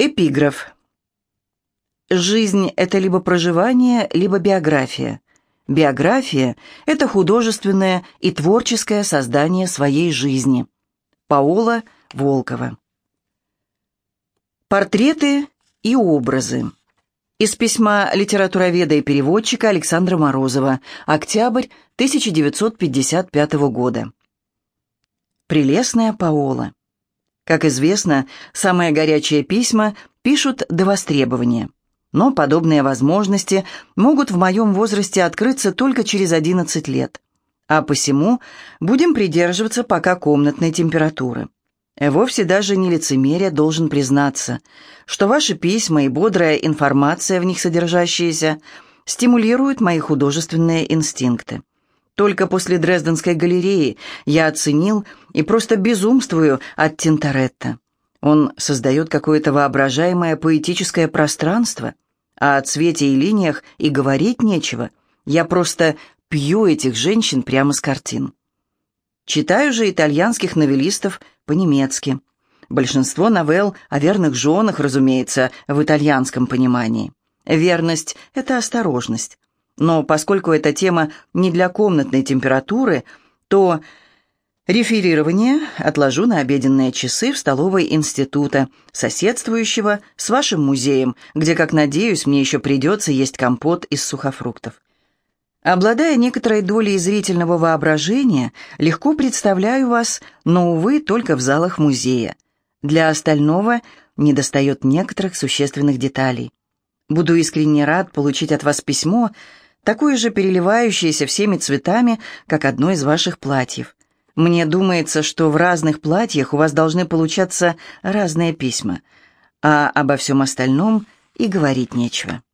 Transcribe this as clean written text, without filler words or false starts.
Эпиграф. Жизнь – это либо проживание, либо биография. Биография – это художественное и творческое создание своей жизни. Паола Волкова. Портреты и образы. Из письма литературоведа и переводчика Александра Морозова. Октябрь 1955 года. Прелестная Паола. Как известно, самые горячие письма пишут до востребования. Но подобные возможности могут в моем возрасте открыться только через 11 лет. А посему будем придерживаться пока комнатной температуры. Вовсе даже не лицемерие должен признаться, что ваши письма и бодрая информация в них содержащаяся стимулируют мои художественные инстинкты. Только после Дрезденской галереи я оценил и просто безумствую от Тинторетто. Он создает какое-то воображаемое поэтическое пространство, а о цвете и линиях и говорить нечего. Я просто пью этих женщин прямо с картин. Читаю же итальянских новеллистов по-немецки. Большинство новелл о верных женах, разумеется, в итальянском понимании. Верность – это осторожность. Но поскольку эта тема не для комнатной температуры, то реферирование отложу на обеденные часы в столовой института, соседствующего с вашим музеем, где, как надеюсь, мне еще придется есть компот из сухофруктов. Обладая некоторой долей зрительного воображения, легко представляю вас, но, увы, только в залах музея. Для остального недостает некоторых существенных деталей. Буду искренне рад получить от вас письмо, такое же переливающееся всеми цветами, как одно из ваших платьев. Мне думается, что в разных платьях у вас должны получаться разные письма, а обо всем остальном и говорить нечего.